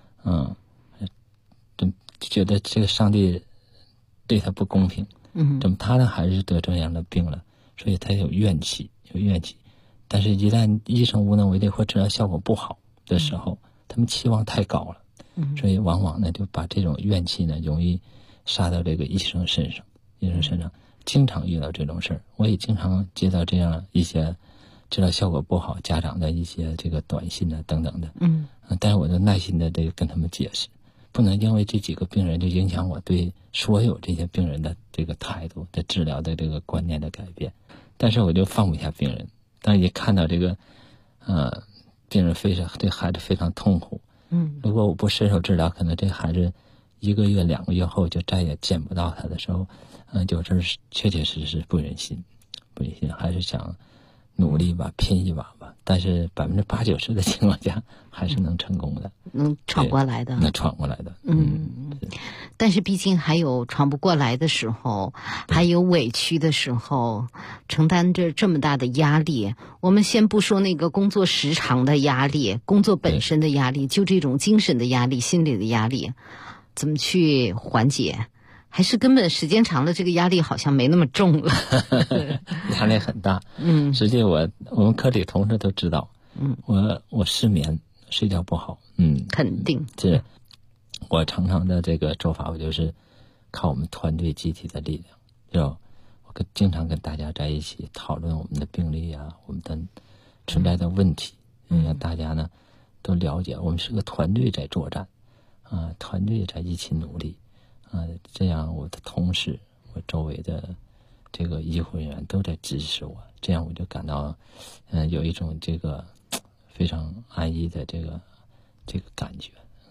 就觉得这个上帝对他不公平，怎么他的孩子得这样的病了？所以他有怨气。但是一旦医生无能为力或治疗效果不好的时候，他们期望太高了，所以往往呢就把这种怨气呢容易撒到这个医生身上。经常遇到这种事儿，我也经常接到这样一些治疗效果不好家长的一些这个短信啊等等的，但是我就耐心的得跟他们解释，不能因为这几个病人就影响我对所有这些病人的这个态度的治疗的这个观念的改变。但是我就放不下病人，当一看到这个病人对孩子非常痛苦，如果我不伸手治疗，可能这孩子1个月2个月后就再也见不到他的时候，就是确确实实不忍心，还是想努力吧，拼一把吧。但是80%-90%的情况下还是能成功的， 能闯过来的， 能闯过来的。 但是毕竟还有闯不过来的时候，还有委屈的时候，承担着这么大的压力。我们先不说那个工作时长的压力，工作本身的压力，就这种精神的压力、心理的压力，怎么去缓解？还是根本时间长了，这个压力好像没那么重了。 压力很大。实际我们科里同事都知道。我失眠，睡觉不好。 肯定是。我常常的这个做法，我就是靠我们团队集体的力量。就我经常跟大家在一起讨论我们的病例啊，我们的存在的问题，让大家呢都了解，我们是个团队在作战，团队在一起努力。这样我的同事，我周围的这个医护人员都在支持我，这样我就感到，有一种这个非常安逸的这个感觉。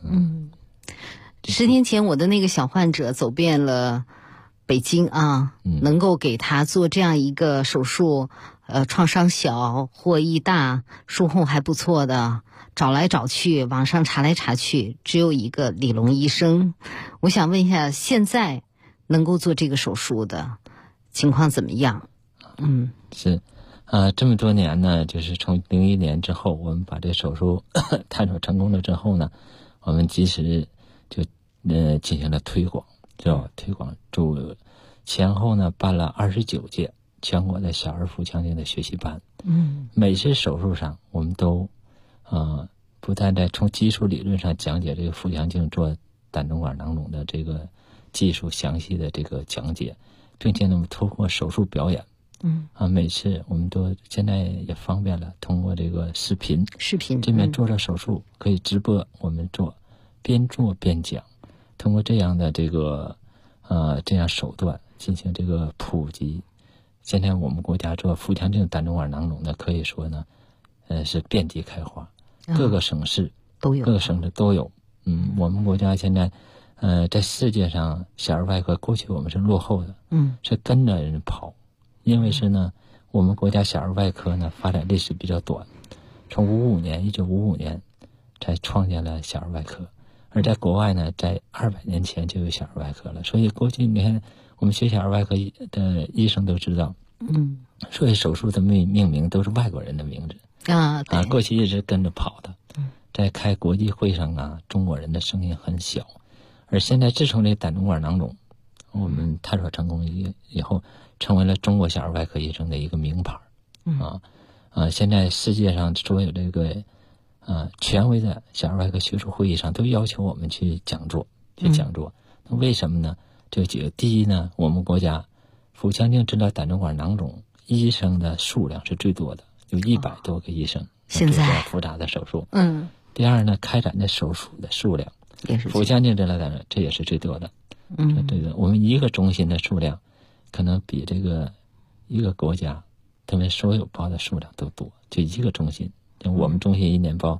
10年前我的那个小患者走遍了北京啊，能够给他做这样一个手术，创伤小，获益大，术后还不错的。找来找去，网上查来查去，只有一个李龙医生。我想问一下，现在能够做这个手术的情况怎么样？ 是，这么多年呢，就是从01年之后，我们把这手术探索成功了之后呢，我们及时就进行了推广，就前后呢办了29届全国的小儿腹腔镜的学习班。每次手术上我们都不但在从基础理论上讲解这个腹腔镜做胆总管囊肿的这个技术详细的这个讲解，并且呢通过手术表演，每次我们都现在也方便了，通过这个视频这边做了手术可以直播，我们边做边讲，通过这样的这个这样手段进行这个普及。现在我们国家做腹腔镜胆总管囊肿的可以说呢是遍地开花，各个省市都有，我们国家现在在世界上小儿外科过去我们是落后的，是跟着人跑，因为是呢我们国家小儿外科呢发展历史比较短，从1955年才创建了小儿外科，而在国外呢在200年前就有小儿外科了，所以过去你看我们学小儿外科的医生都知道，所以手术的命名都是外国人的名字过去一直跟着跑的，在开国际会上啊，中国人的声音很小，而现在自从这胆总管囊肿我们探索成功以后，成为了中国小儿外科医生的一个名牌。现在世界上所有这个权威的小儿外科学术会议上都要求我们去讲座。那为什么呢？这几个，第一呢，我们国家腹腔镜治疗胆总管囊肿医生的数量是最多的，有100多个医生现在复杂的手术。第二呢，开展的手术的数量也是腹腔镜治疗胆这也是最多的。我们一个中心的数量可能比这个一个国家他们所有报的数量都多，就一个中心，像我们中心一年报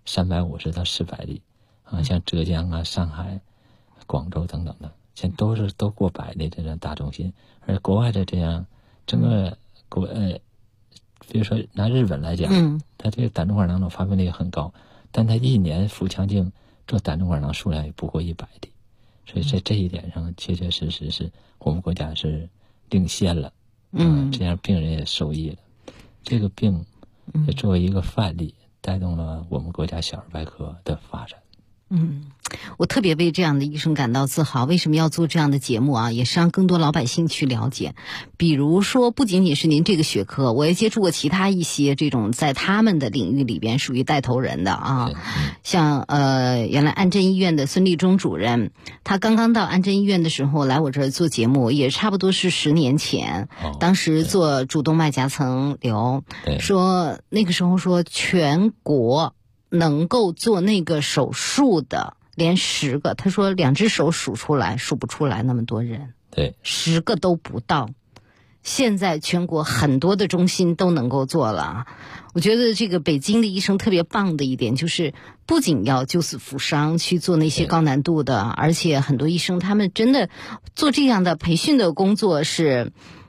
350到400例像浙江啊、上海、广州等等的，现在都过100例这样大中心。而国外的这样整个比如说拿日本来讲，它这个胆总管囊肿发病率很高，但它一年腹腔镜做胆总管囊数量也不过100例，所以在这一点上确确实实是我们国家是领先了，这样病人也受益了。这个病也作为一个范例，带动了我们国家小儿外科的发展。 我特别为这样的医生感到自豪。为什么要做这样的节目啊？也是让更多老百姓去了解。比如说，不仅仅是您这个学科，我也接触过其他一些这种在他们的领域里边属于带头人的啊。像原来安贞医院的孙立忠主任，他刚刚到安贞医院的时候来我这儿做节目，也差不多是10年前，当时做主动脉夹层瘤，说那个时候说全国能够做那个手术的连10个，他说2只手数不出来那么多人， 对 ，10个都不到。现在全国很多的中心都能够做了。我觉得这个北京的医生特别棒的一点就是，不仅要救死扶伤去做那些高难度的，而且很多医生他们真的做这样的培训的工作是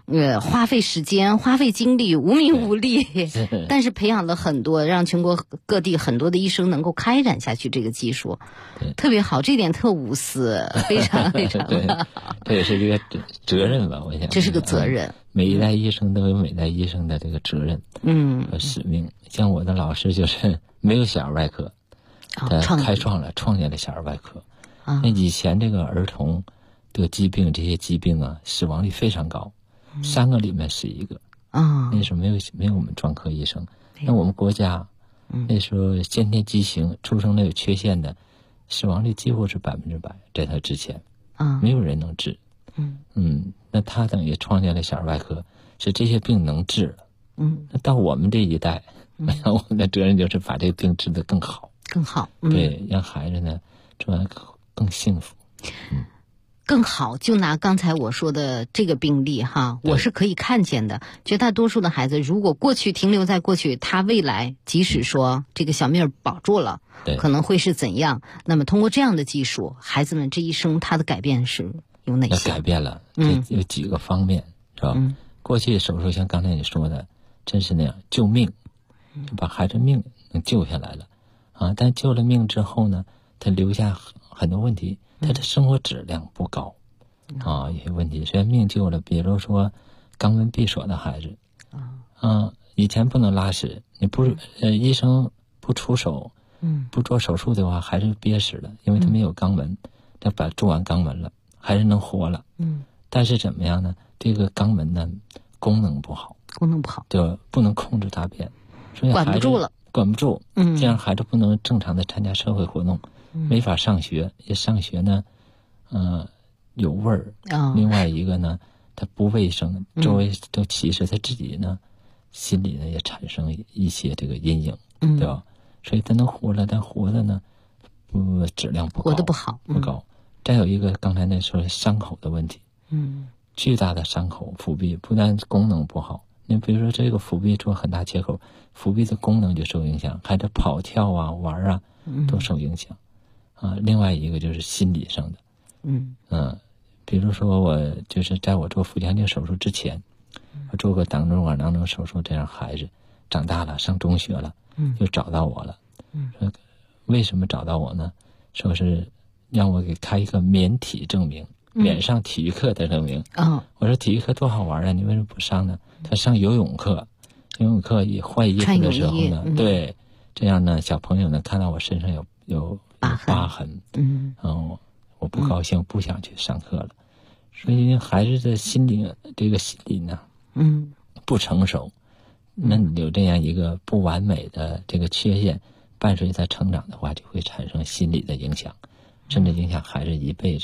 花费时间、花费精力，无名无利，但是培养了很多，让全国各地很多的医生能够开展下去这个技术，特别好，这点特无私，非常非常好。 这也是一个责任吧，我想这是个责任。 每一代医生都有每代医生的这个责任和使命。像我的老师就是没有小儿外科，创建了小儿外科。那以前这个儿童得疾病，这些疾病啊，死亡率非常高。3个里面是1个那时候没有我们专科医生。那我们国家那时候先天畸形出生了有缺陷的，死亡率几乎是100%，在他之前没有人能治。那他等于创建了小儿外科，使这些病能治了。那到我们这一代，我们的责任就是把这个病治得更好，对，让孩子呢这样更幸福。 更好，就拿刚才我说的这个病例哈，我是可以看见的。绝大多数的孩子，如果过去停留在过去，他未来即使说这个小命保住了，可能会是怎样？那么通过这样的技术，孩子们这一生他的改变是有哪些？ 改变了，有几个方面，是吧？过去手术像刚才你说的，真是那样救命，就把孩子命能救下来了但救了命之后呢，他留下很多问题。他的生活质量不高有些问题。虽然命救了，比如说肛门闭锁的孩子以前不能拉屎，你不医生不出手不做手术的话，孩子憋死了，因为他没有肛门。他做完肛门了，孩子能活了但是怎么样呢？这个肛门呢功能不好，就不能控制大便，所以管不住这样孩子不能正常的参加社会活动，没法上学。也上学呢有味儿另外一个呢他不卫生，周围都歧视他自己呢，心里呢也产生一些这个阴影对吧？所以他能活了，但活的呢质量不高， 活得不好不高。再有一个刚才那说伤口的问题巨大的伤口，腹壁不但功能不好，你比如说这个腹壁做很大切口，腹壁的功能就受影响，孩子跑跳玩都受影响另外一个就是心理上的比如说我就是在我做腹腔镜手术之前我做过胆中管囊肿手术，这样孩子长大了上中学了就找到我了说为什么找到我呢？说是让我给开一个免体证明，免上体育课的证明我说体育课多好玩啊，你为什么不上呢？他上游泳课也换衣服的时候呢对，这样呢小朋友呢看到我身上有疤痕我不高兴不想去上课了。所以孩子的心理呢不成熟，那你有这样一个不完美的这个缺陷伴随他成长的话，就会产生心理的影响，甚至影响孩子一辈子。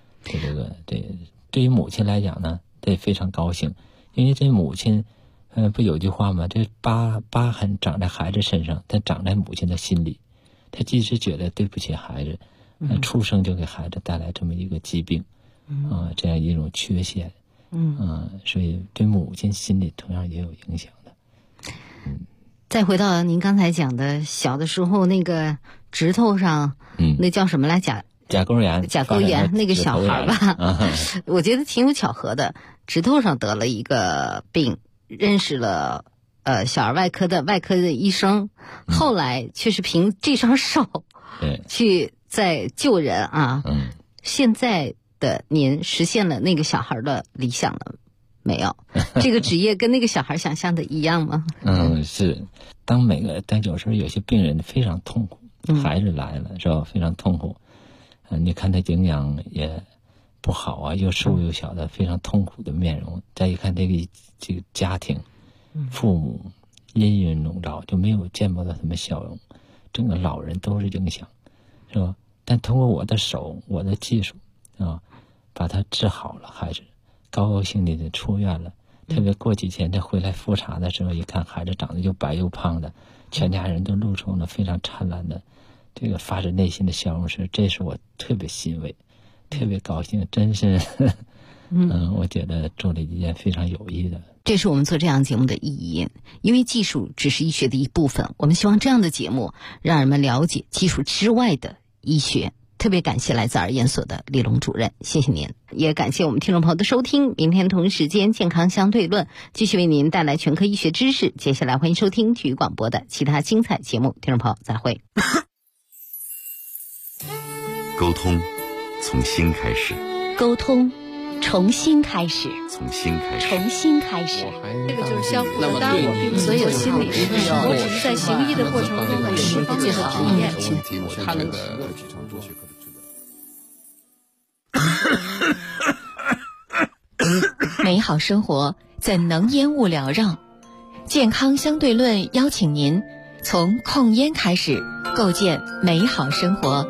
对于母亲来讲呢，得非常高兴，因为这母亲不有句话吗？这疤痕长在孩子身上，它长在母亲的心里，他即使觉得对不起孩子出生就给孩子带来这么一个疾病这样一种缺陷所以对母亲心里同样也有影响的再回到您刚才讲的小的时候那个指头上那叫什么来甲沟炎那个小孩吧我觉得挺有巧合的，指头上得了一个病，认识了小儿外科的医生后来却是凭这双手去在救人现在的您实现了那个小孩的理想了没有？这个职业跟那个小孩想象的一样吗？ 是。但有时候有些病人非常痛苦孩子来了是吧，非常痛苦你看他营养也不好又瘦又小的非常痛苦的面容，再一看这个家庭父母阴云笼罩，就没有见不到他们笑容，整个老人都是影响是吧？但通过我的手我的技术把他治好了，孩子高高兴兴的出院了特别过几天他回来复查的时候，一看孩子长得又白又胖的，全家人都露出了非常灿烂的这个发自内心的笑容时，这是我特别欣慰特别高兴，真是我觉得做了一件非常有益的。 这是我们做这样节目的意义，因为技术只是医学的一部分，我们希望这样的节目让人们了解技术之外的医学， 特别感谢来自而研所的李龙主任，谢谢您，也感谢我们听众朋友的收听。明天同一时间健康相对论继续为您带来全科医学知识。接下来欢迎收听体育广播的其他精彩节目，听众朋友再会。 沟通从心开始， 沟通重新开始， 从心开始， 重新开始。 这个就是相互的搭伙，所以有心理师，我只是在行医的过程中的释放最好体验。 他能美好生活怎能烟雾缭绕？健康相对论邀请您从控烟开始，构建美好生活。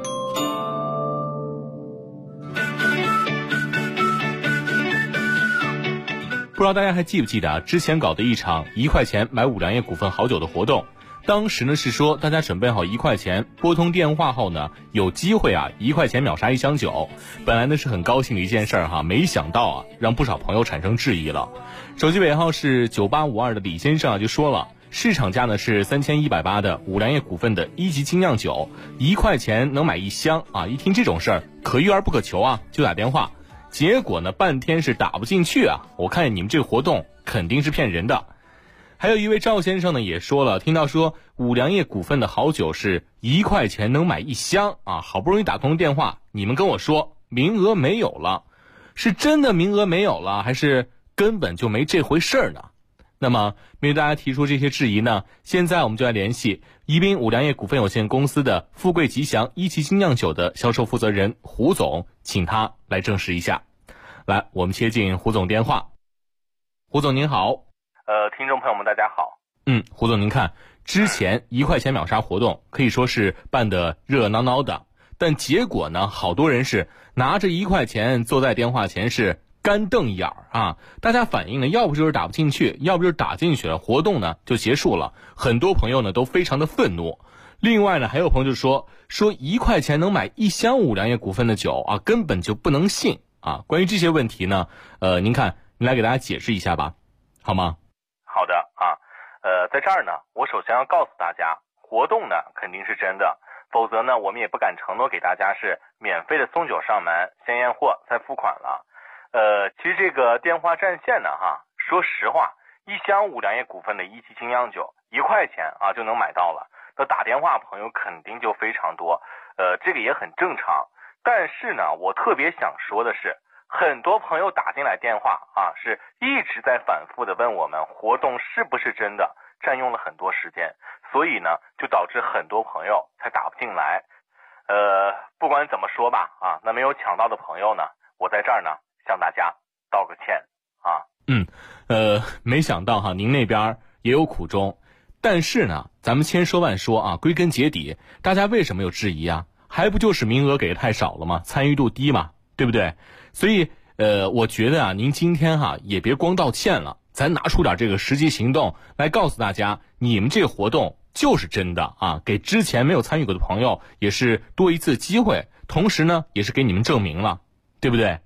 不知道大家还记不记得之前搞的一场1块钱买五粮液股份好酒的活动，当时呢是说大家准备好1块钱，拨通电话后呢有机会1块钱秒杀1箱酒。本来呢是很高兴的一件事儿没想到让不少朋友产生质疑了。手机尾号是9852的李先生就说了，市场价呢是3180的五粮液股份的1级精酿酒，1块钱能买1箱一听这种事儿可遇而不可求就打电话。结果呢半天是打不进去我看你们这个活动肯定是骗人的。还有一位赵先生呢也说了，听到说五粮液股份的好酒是1块钱能买1箱好不容易打通电话，你们跟我说名额没有了，是真的名额没有了，还是根本就没这回事儿呢？那么面对大家提出这些质疑呢，现在我们就来联系宜宾五粮液股份有限公司的富贵吉祥1级精酿酒的销售负责人胡总，请他来证实一下。来，我们接进胡总电话。胡总您好。 听众朋友们大家好。 胡总您看，之前1块钱秒杀活动可以说是办得热闹闹的，但结果呢好多人是拿着1块钱坐在电话前是干瞪眼儿大家反映呢要不就是打不进去，要不就是打进去了，活动呢就结束了。很多朋友呢都非常的愤怒。另外呢还有朋友就说1块钱能买1箱五粮液股份的酒根本就不能信关于这些问题呢您看您来给大家解释一下吧，好吗？ 好的在这儿呢我首先要告诉大家，活动呢肯定是真的，否则呢我们也不敢承诺给大家是免费的送酒上门，先验货再付款了。其实这个电话占线呢说实话，1箱五粮液股份的1级精酿酒1块钱就能买到了，那打电话朋友肯定就非常多，这个也很正常。但是呢我特别想说的是，很多朋友打进来电话是一直在反复的问我们活动是不是真的，占用了很多时间，所以呢就导致很多朋友才打不进来。不管怎么说吧那没有抢到的朋友呢，我在这儿呢向大家道个歉没想到您那边也有苦衷。但是呢咱们千说万说归根结底大家为什么有质疑还不就是名额给的太少了吗？参与度低嘛，对不对？所以我觉得您今天也别光道歉了，咱拿出点这个实际行动来告诉大家，你们这个活动就是真的给之前没有参与过的朋友也是多一次机会，同时呢也是给你们证明了，对不对？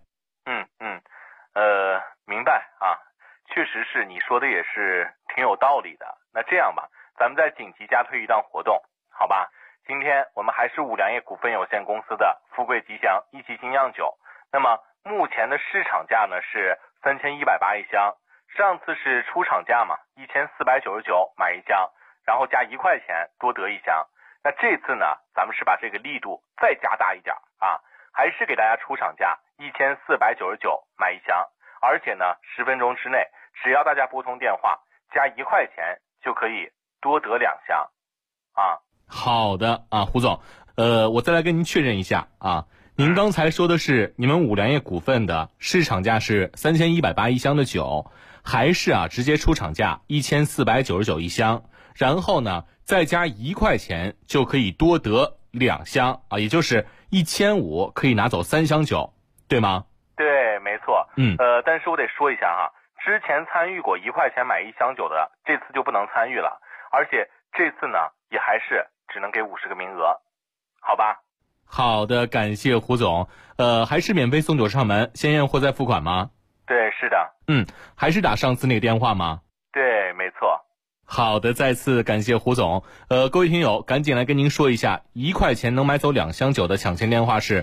明白确实是你说的也是挺有道理的。那这样吧，咱们再紧急加推一档活动，好吧？今天我们还是五粮液股份有限公司的富贵吉祥1级精酿酒，那么目前的市场价呢是3180一箱，上次是出厂价嘛，1499买1箱，然后加1块钱多得1箱。那这次呢咱们是把这个力度再加大一点还是给大家出厂价1499买1箱，而且呢10分钟之内只要大家拨通电话加1块钱就可以多得2箱好的胡总，我再来跟您确认一下您刚才说的是你们五粮液股份的市场价是3180一箱的酒，还是直接出厂价1499一箱，然后呢再加1块钱就可以多得2箱也就是1500可以拿走3箱酒，对吗？ 对，没错。但是我得说一下之前参与过1块钱买1箱酒的，这次就不能参与了，而且这次呢也还是只能给50个名额，好吧？ 好的，感谢胡总。还是免费送酒上门，先验货再付款吗？ 对，是的。 还是打上次那个电话吗？ 对，没错。 好的，再次感谢胡总。各位听友，赶紧来跟您说一下，1块钱能买走2箱酒的抢钱电话是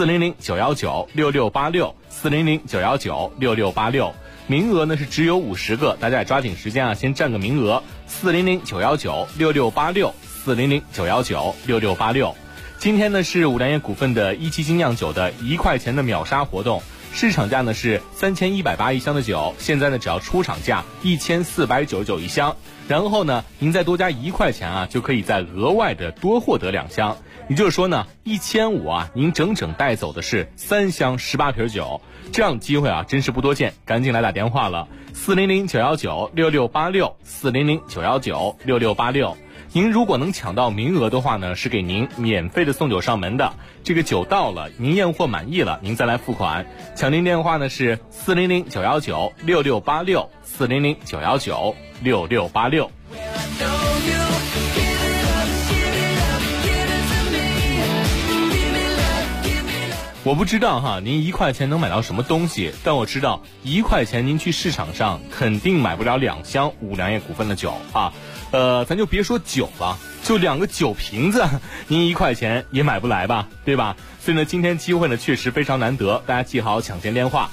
400-919-6686，400-919-6686。名额呢是只有50个，大家也抓紧时间啊，先占个名额。400-919-6686，400-919-6686。今天呢是五粮液股份的一期精酿酒的1块钱的秒杀活动。市场价呢是3180一箱的酒，现在呢只要出厂价1499一箱，然后呢您再多加1块钱啊，就可以再额外的多获得2箱，也就是说呢1500啊，您整整带走的是3箱18瓶酒，这样的机会啊真是不多见，赶紧来打电话了，400-919-6686，400-919-6686。您如果能抢到名额的话呢，是给您免费的送酒上门的。这个酒到了，您验货满意了，您再来付款。抢订电话呢是400-919-6686，400-919-6686。我不知道哈，您1块钱能买到什么东西，但我知道1块钱您去市场上肯定买不了2箱五粮液股份的酒啊。咱就别说酒了，就2个酒瓶子，您1块钱也买不来吧，对吧？所以呢，今天机会呢确实非常难得，大家记好抢钱电话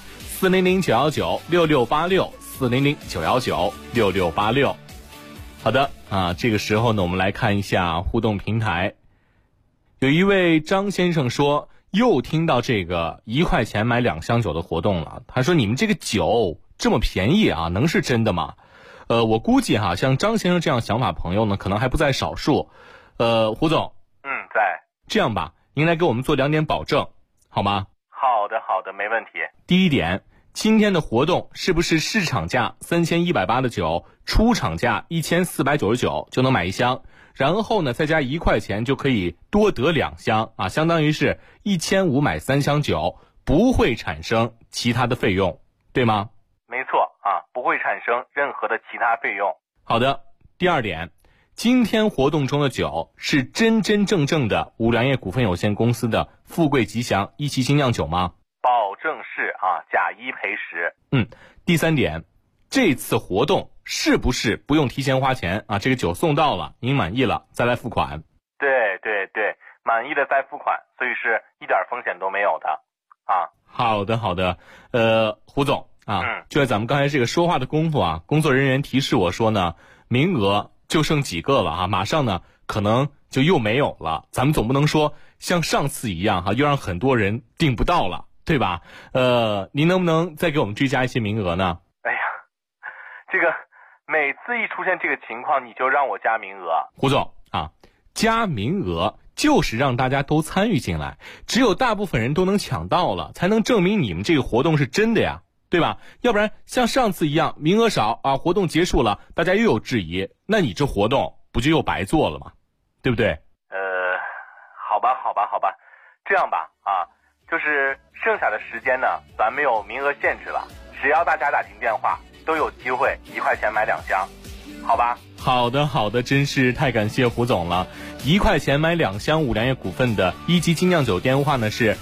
：400-919-6686，400-919-6686。好的啊，这个时候呢，我们来看一下互动平台。有一位张先生说，又听到这个1块钱买2箱酒的活动了。他说：“你们这个酒这么便宜啊，能是真的吗？”我估计哈，像张先生这样想法朋友呢，可能还不在少数。胡总， 在。 这样吧，您来给我们做2点保证，好吗？ 好的，没问题。 第一点，今天的活动是不是市场价3180的酒，出厂价1499就能买1箱，然后呢再加1块钱就可以多得2箱啊，相当于是1500买3箱酒，不会产生其他的费用，对吗？ 没错啊，不会产生任何的其他费用。 好的，第2点，今天活动中的酒是真真正正的五粮液股份有限公司的富贵吉祥1期精酿酒吗？ 保证是啊，假1赔10。 第3点，这次活动是不是不用提前花钱啊？这个酒送到了，您满意了再来付款。 对，满意的再付款，所以是一点风险都没有的啊。 好的，胡总啊，就在咱们刚才这个说话的功夫啊，工作人员提示我说呢，名额就剩几个了啊，马上呢可能就又没有了。咱们总不能说像上次一样哈，又让很多人订不到了，对吧？您能不能再给我们追加一些名额呢？ 哎呀，这个每次一出现这个情况，你就让我加名额。 胡总啊，加名额就是让大家都参与进来，只有大部分人都能抢到了，才能证明你们这个活动是真的呀，对吧？要不然像上次一样名额少啊，活动结束了大家又有质疑，那你这活动不就又白做了吗？对不对？ 好吧，这样吧啊，就是剩下的时间呢，咱没有名额限制了，只要大家打进电话都有机会1块钱买2箱，好吧？ 好的，真是太感谢胡总了。1块钱买2箱五粮液股份的1期精酿酒电话呢是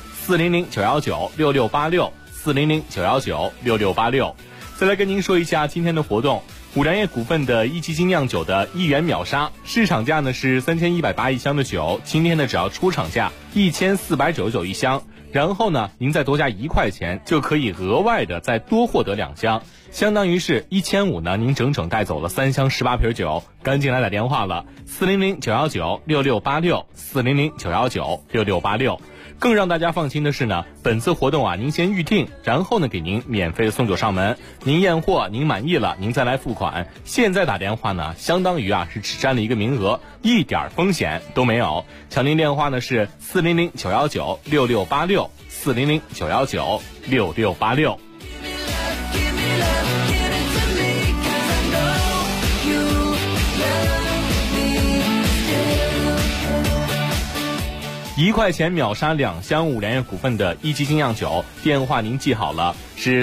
400-919-6686，400-919-6686。再来跟您说一下今天的活动，五粮液股份的1期精酿酒的1元秒杀，市场价呢是3180一箱的酒，今天呢只要出厂价1499一箱，然后呢您再多加1块钱就可以额外的再多获得2箱，相当于是1500呢，您整整带走了3箱18瓶酒，赶紧来打电话了，400-919-6686，400-919-6686。更让大家放心的是呢，本次活动啊，您先预定，然后呢给您免费的送酒上门，您验货您满意了，您再来付款。现在打电话呢，相当于啊是只占了1个名额，一点风险都没有。抢订电话呢是400-919-6686，400-919-6686。1块钱秒杀2箱五粮液股份的1期精酿酒，电话您记好了，是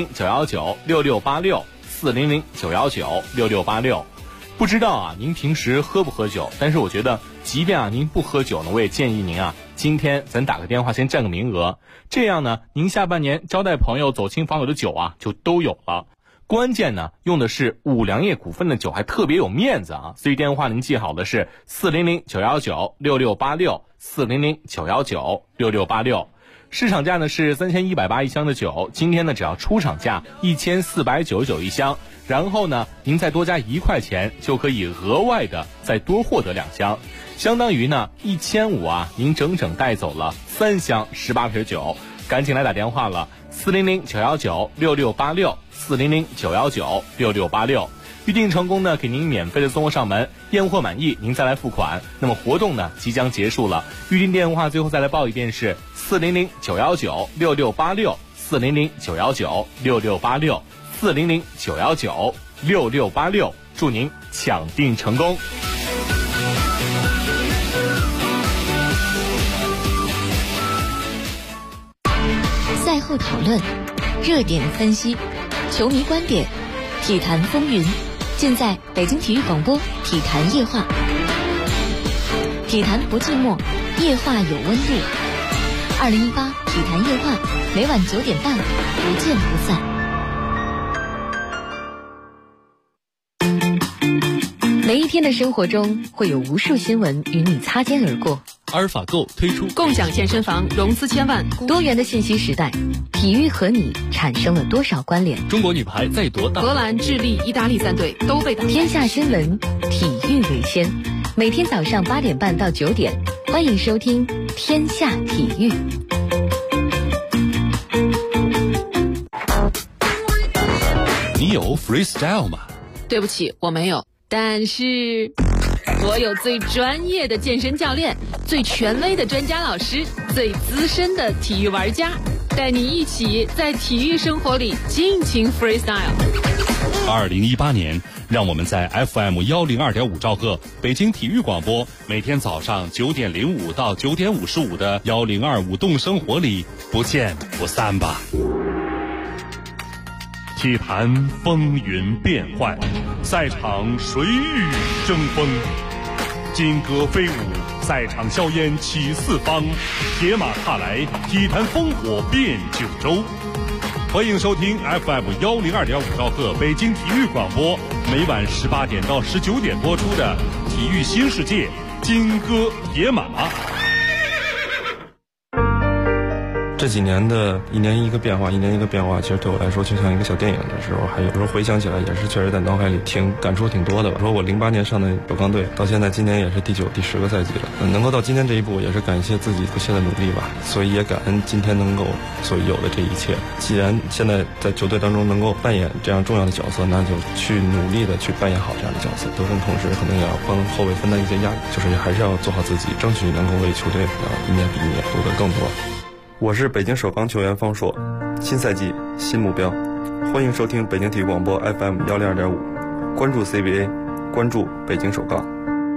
400-919-6686，400-919-6686。不知道啊，您平时喝不喝酒？但是我觉得，即便啊您不喝酒呢，我也建议您啊，今天咱打个电话先占个名额，这样呢，您下半年招待朋友、走亲访友的酒啊，就都有了。 关键呢用的是五粮液股份的酒，还特别有面子啊，所以电话您记好的是400-919-6686，400-919-6686。市场价呢是3180一箱的酒，今天呢只要出厂价1499一箱，然后呢您再多加1块钱就可以额外的再多获得2箱，相当于呢1500啊，您整整带走了3箱18瓶酒，赶紧来打电话了，400-919-6686，400-919-6686，预定成功呢给您免费的送货上门，验货满意您再来付款。那么活动呢即将结束了，预定电话最后再来报一遍是400-919-6686，400-919-6686，400-919-6686，祝您抢订成功。 赛后讨论，热点分析，球迷观点，体坛风云，尽在北京体育广播体坛夜话。体坛不寂寞，夜话有温度。2018体坛夜话，每晚9点半，不见不散。每一天的生活中，会有无数新闻与你擦肩而过。 阿尔法购推出共享健身房融资1000万， 多元的信息时代，体育和你产生了多少关联？ 中国女排在夺大， 荷兰、智利、意大利3队都被打。 天下新闻，体育为先。每天早上8点半到9点，欢迎收听天下体育。 你有 freestyle 吗？ 对不起，我没有。但是我有最专业的健身教练，最权威的专家老师，最资深的体育玩家，带你一起在体育生活里尽情 freestyle。 2018年，让我们在 FM 102.5兆赫北京体育广播，每天早上9点05到9点55的1025动生活里不见不散吧。体坛风云变幻，赛场谁与争锋？金戈飞舞，赛场硝烟起四方，铁马踏来，体坛烽火遍九州。欢迎收听 FM 102.5兆赫北京体育广播，每晚18点到19点播出的《体育新世界》金戈铁马。 这几年的一年一个变化，其实对我来说就像一个小电影的时候，还有时候回想起来也是确实在脑海里感触挺多的吧。说我08年上的首钢队，到现在今年也是第9、第10个赛季了，能够到今天这一步，也是感谢自己不懈的努力吧。所以也感恩今天能够所有的这一切。既然现在在球队当中能够扮演这样重要的角色，那就去努力的去扮演好这样的角色。得分同时可能也要帮后卫分担一些压力，就是还是要做好自己，争取能够为球队一年比一年夺得更多。我是北京首钢球员方硕，新赛季新目标，欢迎收听北京体育广播 FM 102.5，关注 CBA， 关注北京首钢。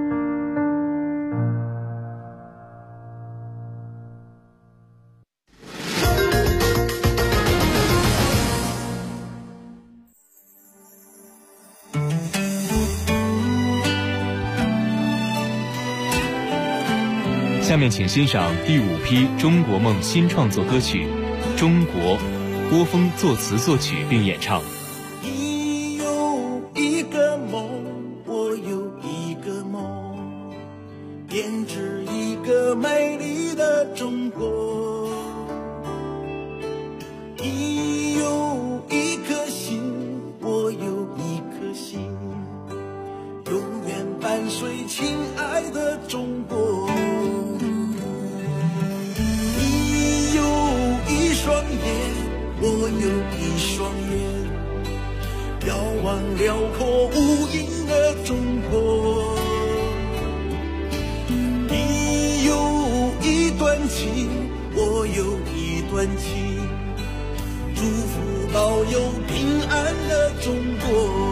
下面请欣赏第5批中国梦新创作歌曲《中国》，郭峰作词作曲并演唱。 你有一个梦，我有一个梦，编织一个美丽的中国。你有一颗心，我有一颗心，永远伴随亲爱的中国。双眼，我有一双眼，遥望辽阔无垠的中国。你有一段情，我有一段情，祝福保佑平安的中国。